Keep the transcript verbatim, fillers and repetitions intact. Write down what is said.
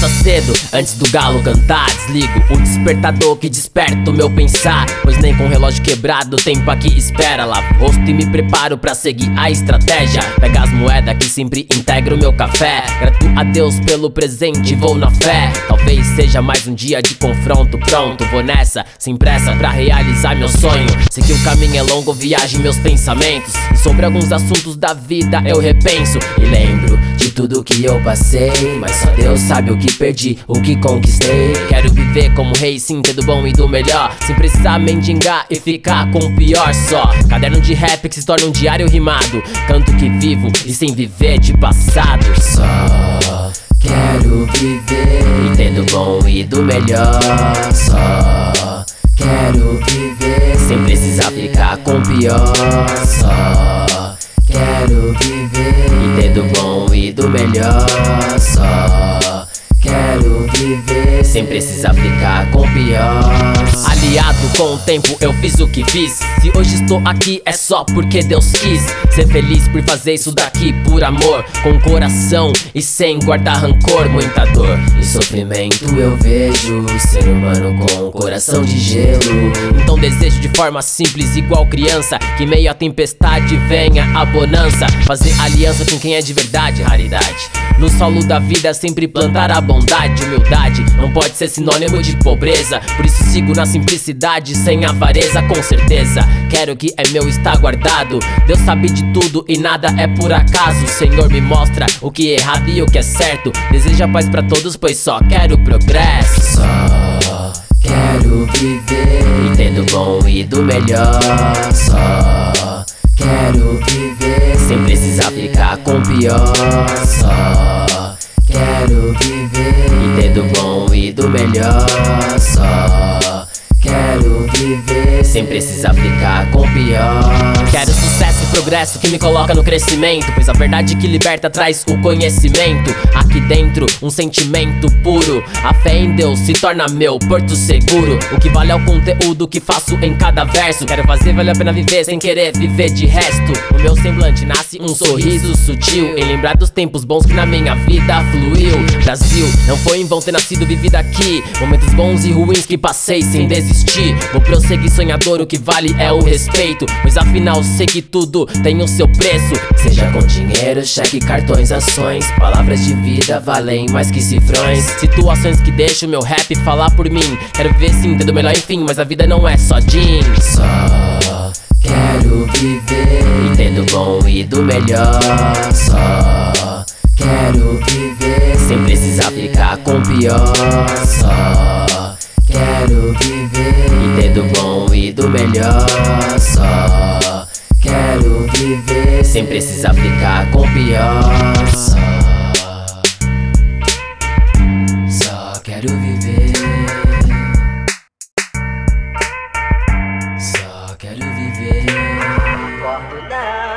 começa cedo, antes do galo cantar. Desligo o despertador que desperta o meu pensar, pois nem com o relógio quebrado o tempo aqui espera. Lavo o rosto e me preparo pra seguir a estratégia. Pega as moedas que sempre integram o meu café. Grato a Deus pelo presente, vou na fé. Talvez seja mais um dia de confronto. Pronto, vou nessa, sem pressa pra realizar meu sonho. Sei que o caminho é longo, viagem meus pensamentos, e sobre alguns assuntos da vida eu repenso e lembro de tudo que eu passei, mas só Deus sabe o que perdi, o que conquistei. Quero viver como rei, sim, ter do bom e do melhor, sem precisar mendigar e ficar com o pior só. Caderno de rap que se torna um diário rimado, canto que vivo e sem viver de passado. Só quero viver e ter do bom e do melhor. Só quero viver sem precisar ficar com o pior. Só quero viver e ter do bom e do melhor. Só quero viver sem precisar ficar com o pior. Aliado com o tempo eu fiz o que fiz. Se hoje estou aqui é só porque Deus quis. Ser feliz por fazer isso daqui por amor, com coração e sem guardar rancor. Muita dor e sofrimento eu vejo, ser humano com um coração de gelo. Então desejo de forma simples, igual criança, que meio a tempestade venha a bonança. Fazer aliança com quem é de verdade, raridade. No solo da vida sempre plantar a bondade. Humildade não pode ser sinônimo de pobreza, por isso sigo na simplicidade, sem avareza. Com certeza, quero que é meu está guardado. Deus sabe de tudo e nada é por acaso. O Senhor me mostra o que é errado e o que é certo. Deseja paz pra todos, pois só quero progresso. Só quero viver e ter do bom e do melhor. Só quero viver sem precisar ficar com o pior. Só quero viver e ter do bom e do melhor. Só quero viver sem precisar ficar com o pior. Quero sucesso e progresso que me coloca no crescimento, pois a verdade que liberta traz o conhecimento. Aqui dentro um sentimento puro, a fé em Deus se torna meu porto seguro. O que vale é o conteúdo que faço em cada verso. Quero fazer valer a pena viver sem querer viver de resto. No meu semblante nasce um sorriso sutil, em lembrar dos tempos bons que na minha vida fluiu. Brasil, não foi em vão ter nascido, vivido aqui, momentos bons e ruins que passei sem desistir. Vou prosseguir sonhador, o que vale é o respeito, pois afinal sei que tudo tem o seu preço. Seja com dinheiro, cheque, cartões, ações, palavras de vida valem mais que cifrões. Situações que deixam meu rap falar por mim. Quero ver sim, ter do melhor enfim, mas a vida não é só jeans. Só quero viver e ter do bom e do melhor. Só quero viver sem precisar ficar com o pior. Só quero viver e ter do bom e do melhor. Só quero viver sem precisar ficar com o pior. Só, só quero viver. Só quero viver. Acordo não.